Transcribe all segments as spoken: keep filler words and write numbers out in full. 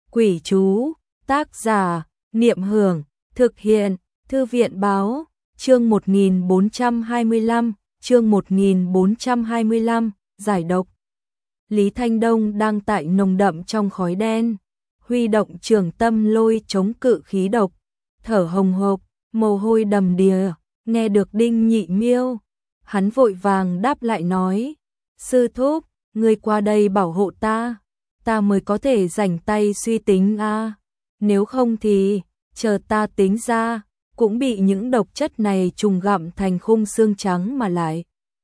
Quỷ chú, tác giả, Niệm Hưởng, thực hiện, Thư viện báo, chương một nghìn bốn trăm hai mươi lăm, chương một nghìn bốn trăm hai mươi lăm, giải độc. Lý Thanh Đông đang tại nồng đậm trong khói đen, huy động trường tâm lôi chống cự khí độc, thở hồng hộc, mồ hôi đầm đìa, nghe được Đinh Nhị Miêu. Hắn vội vàng đáp lại nói, sư thúc, ngươi qua đây bảo hộ ta, ta mới có thể rảnh tay suy tính a. À. Nếu không thì, chờ ta tính ra, cũng bị những độc chất này trùng gặm thành khung xương trắng mà lại.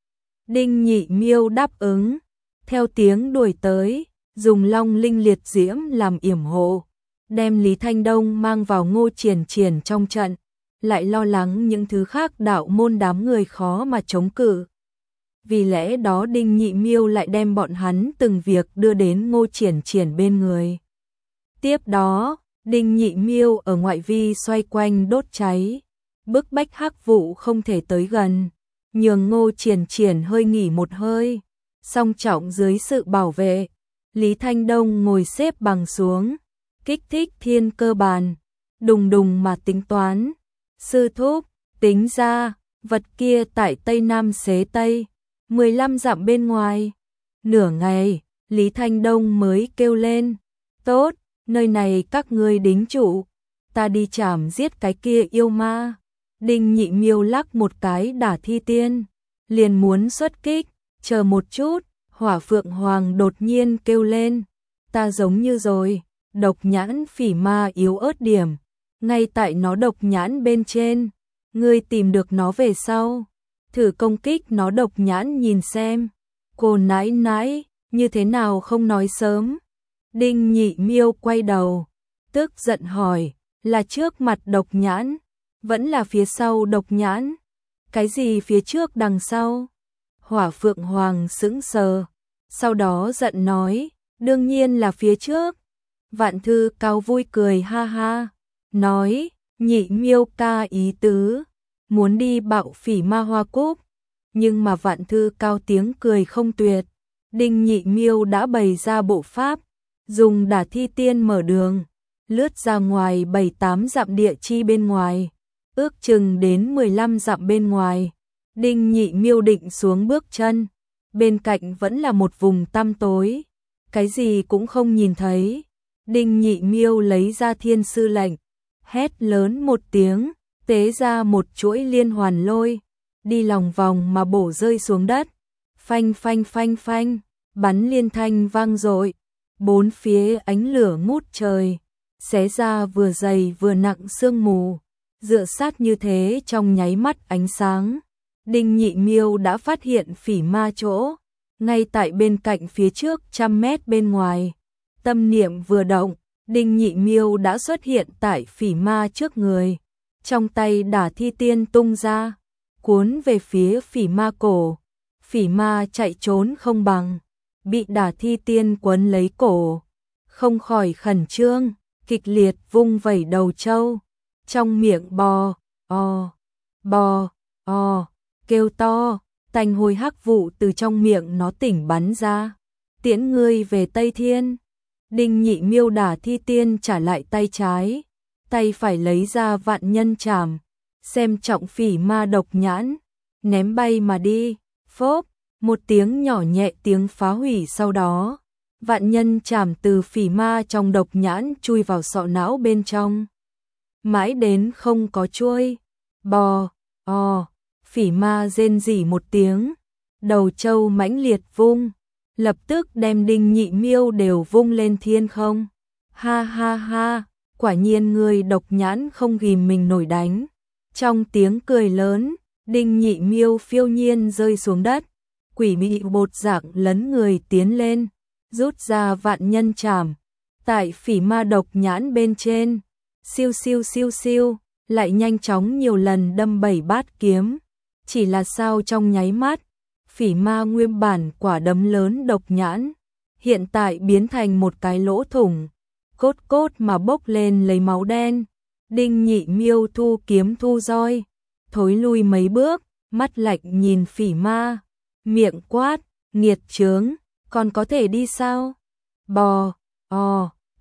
Đinh Nhị Miêu đáp ứng, theo tiếng đuổi tới, dùng long linh liệt diễm làm yểm hộ, đem Lý Thanh Đông mang vào Ngô Triển Triển trong trận, lại lo lắng những thứ khác đạo môn đám người khó mà chống cự. Vì lẽ đó Đinh Nhị Miêu lại đem bọn hắn từng việc đưa đến Ngô Triển Triển bên người. Tiếp đó, Đinh Nhị Miêu ở ngoại vi xoay quanh đốt cháy, bức bách Hắc Vụ không thể tới gần, nhường Ngô Triển Triển hơi nghỉ một hơi. Song trọng dưới sự bảo vệ, Lý Thanh Đông ngồi xếp bằng xuống, kích thích thiên cơ bàn, đùng đùng mà tính toán. Sư thúc, tính ra, vật kia tại Tây Nam Xế Tây, mười lăm dặm bên ngoài. Nửa ngày, Lý Thanh Đông mới kêu lên, tốt, nơi này các ngươi đính trụ, ta đi chảm giết cái kia yêu ma. Đinh Nhị Miêu lắc một cái đả thi tiên, liền muốn xuất kích, chờ một chút, Hỏa Phượng Hoàng đột nhiên kêu lên, ta giống như rồi, độc nhãn phỉ ma yếu ớt điểm, ngay tại nó độc nhãn bên trên, ngươi tìm được nó về sau, thử công kích nó độc nhãn nhìn xem. Cô nãi nãi, như thế nào không nói sớm? Đinh Nhị Miêu quay đầu, tức giận hỏi, là trước mặt độc nhãn, vẫn là phía sau độc nhãn? Cái gì phía trước đằng sau? Hỏa Phượng Hoàng sững sờ, sau đó giận nói, đương nhiên là phía trước. Vạn Thư Cao vui cười ha ha, nói, Nhị Miêu ca ý tứ, muốn đi bạo phỉ ma hoa cúc. Nhưng mà Vạn Thư Cao tiếng cười không tuyệt, Đinh Nhị Miêu đã bày ra bộ pháp, dùng đả thi tiên mở đường, lướt ra ngoài bảy tám dặm địa chi bên ngoài, ước chừng đến mười lăm dặm bên ngoài. Đinh Nhị Miêu định xuống bước chân, bên cạnh vẫn là một vùng tăm tối, cái gì cũng không nhìn thấy. Đinh Nhị Miêu lấy ra thiên sư lệnh, hét lớn một tiếng, tế ra một chuỗi liên hoàn lôi, đi lòng vòng mà bổ rơi xuống đất, phanh phanh phanh phanh, bắn liên thanh vang dội, bốn phía ánh lửa ngút trời, xé ra vừa dày vừa nặng sương mù, dựa sát như thế trong nháy mắt ánh sáng. Đinh Nhị Miêu đã phát hiện phỉ ma chỗ, ngay tại bên cạnh phía trước trăm mét bên ngoài. Tâm niệm vừa động, Đinh Nhị Miêu đã xuất hiện tại phỉ ma trước người, trong tay đả thi tiên tung ra, cuốn về phía phỉ ma cổ. Phỉ ma chạy trốn không bằng, bị đả thi tiên quấn lấy cổ, không khỏi khẩn trương, kịch liệt vung vẩy đầu trâu, trong miệng bò, o, bò, o, kêu to, tanh hôi hắc vụ từ trong miệng nó tỉnh bắn ra. Tiễn ngươi về Tây Thiên. Đinh Nhị Miêu đả thi tiên trả lại tay trái, tay phải lấy ra vạn nhân trảm, xem trọng phỉ ma độc nhãn, ném bay mà đi. Phốp, một tiếng nhỏ nhẹ tiếng phá hủy sau đó, vạn nhân trảm từ phỉ ma trong độc nhãn chui vào sọ não bên trong. Mãi đến không có chuôi, bò, o, phỉ ma rên rỉ một tiếng, đầu trâu mãnh liệt vung, lập tức đem Đinh Nhị Miêu đều vung lên thiên không. Ha ha ha, quả nhiên người độc nhãn không ghìm mình nổi đánh. Trong tiếng cười lớn, Đinh Nhị Miêu phiêu nhiên rơi xuống đất, quỷ mị bột dạng lấn người tiến lên, rút ra vạn nhân trảm, tại phỉ ma độc nhãn bên trên, siêu siêu siêu siêu, lại nhanh chóng nhiều lần đâm bảy bát kiếm. Chỉ là sao trong nháy mắt, phỉ ma nguyên bản quả đấm lớn độc nhãn, hiện tại biến thành một cái lỗ thủng, cốt cốt mà bốc lên lấy máu đen. Đinh Nhị Miêu thu kiếm thu roi, thối lui mấy bước, mắt lạnh nhìn phỉ ma, miệng quát, nghiệt chướng, còn có thể đi sao? Bò, o,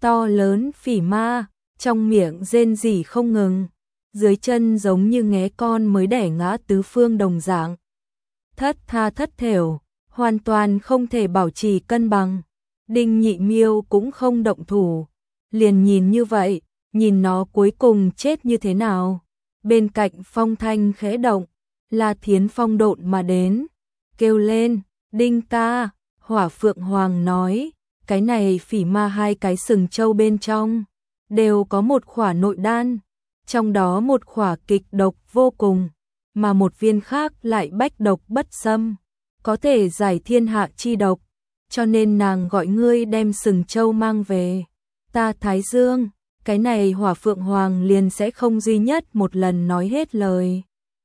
to lớn phỉ ma, trong miệng rên rỉ không ngừng, dưới chân giống như nghé con mới đẻ ngã tứ phương đồng dạng. Thất tha thất thểu, hoàn toàn không thể bảo trì cân bằng. Đinh Nhị Miêu cũng không động thủ, liền nhìn như vậy, nhìn nó cuối cùng chết như thế nào. Bên cạnh phong thanh khẽ động, La Thiến phong độn mà đến, kêu lên, Đinh ca. Hỏa Phượng Hoàng nói, cái này phỉ ma hai cái sừng trâu bên trong, đều có một khỏa nội đan, trong đó một khỏa kịch độc vô cùng, mà một viên khác lại bách độc bất xâm, có thể giải thiên hạ chi độc, cho nên nàng gọi ngươi đem sừng trâu mang về. Ta Thái Dương, cái này Hỏa Phượng Hoàng liền sẽ không duy nhất một lần nói hết lời.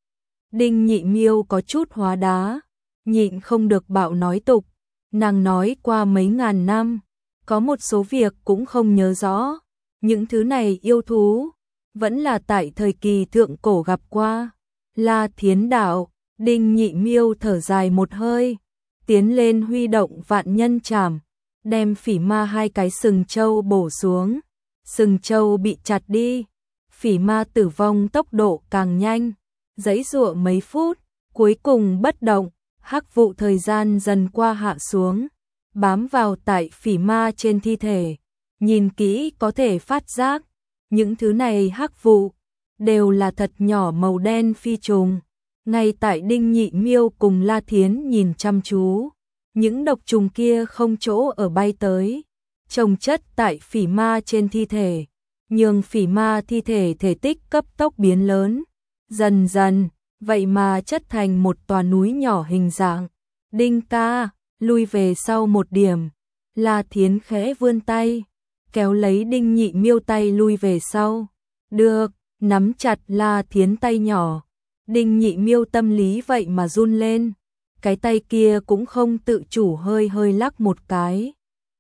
Đinh Nhị Miêu có chút hóa đá, nhịn không được bạo nói tục, nàng nói qua mấy ngàn năm, có một số việc cũng không nhớ rõ, những thứ này yêu thú, vẫn là tại thời kỳ thượng cổ gặp qua. La Thiến đạo, Đinh Nhị Miêu thở dài một hơi, tiến lên huy động vạn nhân trảm, đem phỉ ma hai cái sừng trâu bổ xuống, sừng trâu bị chặt đi, phỉ ma tử vong tốc độ càng nhanh, giãy giụa mấy phút, cuối cùng bất động, hắc vụ thời gian dần qua hạ xuống, bám vào tại phỉ ma trên thi thể, nhìn kỹ có thể phát giác, những thứ này hắc vụ đều là thật nhỏ màu đen phi trùng. Ngay tại Đinh Nhị Miêu cùng La Thiến nhìn chăm chú, những độc trùng kia không chỗ ở bay tới, chồng chất tại phỉ ma trên thi thể, nhường phỉ ma thi thể thể tích cấp tốc biến lớn, dần dần, vậy mà chất thành một tòa núi nhỏ hình dạng. Đinh ca, lui về sau một điểm, La Thiến khẽ vươn tay, kéo lấy Đinh Nhị Miêu tay lui về sau. Được, nắm chặt La Thiến tay nhỏ. Đinh Nhị Miêu tâm lý vậy mà run lên, cái tay kia cũng không tự chủ hơi hơi lắc một cái.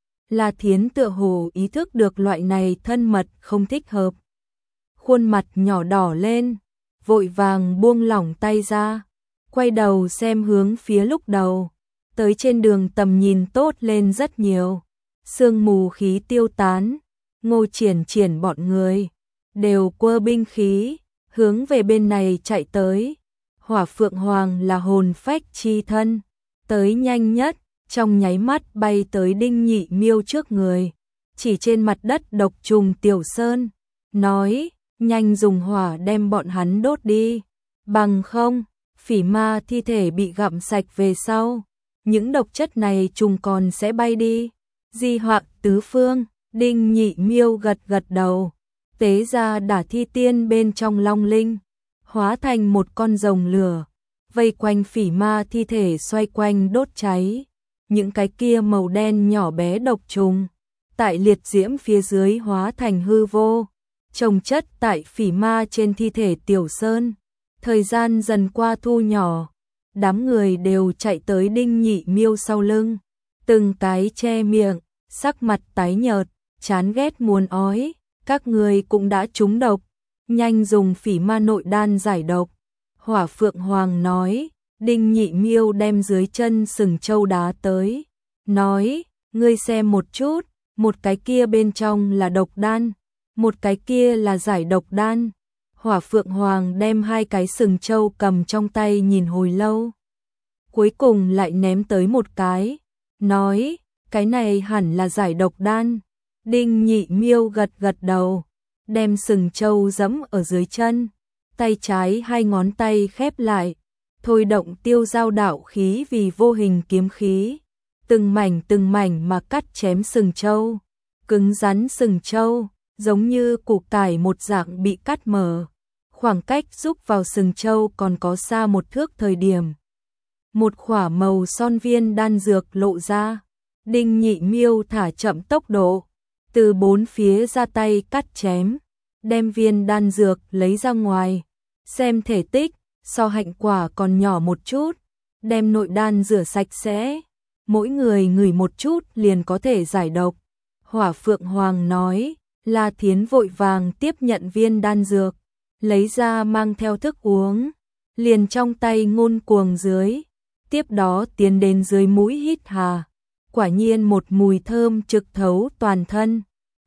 La Thiến tựa hồ ý thức được loại này thân mật không thích hợp. Khuôn mặt nhỏ đỏ lên, vội vàng buông lỏng tay ra, quay đầu xem hướng phía lúc đầu, tới trên đường tầm nhìn tốt lên rất nhiều, sương mù khí tiêu tán, Ngô Triển Triển bọn người đều quơ binh khí, hướng về bên này chạy tới. Hỏa Phượng Hoàng là hồn phách chi thân, tới nhanh nhất, trong nháy mắt bay tới Đinh Nhị Miêu trước người, chỉ trên mặt đất độc trùng tiểu sơn, nói, nhanh dùng hỏa đem bọn hắn đốt đi, bằng không, phỉ ma thi thể bị gặm sạch về sau, những độc chất này trùng còn sẽ bay đi. Di Hoạc tứ phương, Đinh Nhị Miêu gật gật đầu, tế ra đả thi tiên bên trong long linh, hóa thành một con rồng lửa, vây quanh phỉ ma thi thể xoay quanh đốt cháy. Những cái kia màu đen nhỏ bé độc trùng, tại liệt diễm phía dưới hóa thành hư vô, chồng chất tại phỉ ma trên thi thể tiểu sơn. Thời gian dần qua thu nhỏ, đám người đều chạy tới Đinh Nhị Miêu sau lưng, từng cái che miệng, sắc mặt tái nhợt, chán ghét muốn ói. Các người cũng đã trúng độc, nhanh dùng phỉ ma nội đan giải độc. Hỏa Phượng Hoàng nói. Đinh Nhị Miêu đem dưới chân sừng trâu đá tới, nói, ngươi xem một chút, một cái kia bên trong là độc đan, một cái kia là giải độc đan. Hỏa Phượng Hoàng đem hai cái sừng trâu cầm trong tay nhìn hồi lâu, cuối cùng lại ném tới một cái, nói, cái này hẳn là giải độc đan. Đinh Nhị Miêu gật gật đầu, đem sừng trâu giẫm ở dưới chân, tay trái hai ngón tay khép lại, thôi động tiêu giao đạo khí vì vô hình kiếm khí, từng mảnh từng mảnh mà cắt chém sừng trâu, cứng rắn sừng trâu, giống như củ cải một dạng bị cắt mở, khoảng cách rúc vào sừng trâu còn có xa một thước thời điểm. Một khỏa màu son viên đan dược lộ ra, Đinh Nhị Miêu thả chậm tốc độ, từ bốn phía ra tay cắt chém, đem viên đan dược lấy ra ngoài, xem thể tích, so hạnh quả còn nhỏ một chút, đem nội đan rửa sạch sẽ, mỗi người ngửi một chút liền có thể giải độc. Hỏa Phượng Hoàng nói, La Thiến vội vàng tiếp nhận viên đan dược, lấy ra mang theo thức uống, liền trong tay ngôn cuồng dưới, tiếp đó tiến đến dưới mũi hít hà, quả nhiên một mùi thơm trực thấu toàn thân,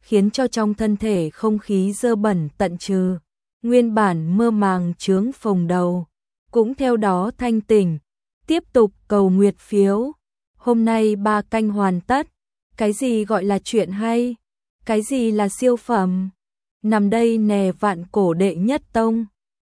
khiến cho trong thân thể không khí dơ bẩn tận trừ, nguyên bản mơ màng chướng phồng đầu, cũng theo đó thanh tỉnh, tiếp tục cầu nguyệt phiếu. Hôm nay ba canh hoàn tất, cái gì gọi là chuyện hay, cái gì là siêu phẩm, nằm đây nè vạn cổ đệ nhất tông.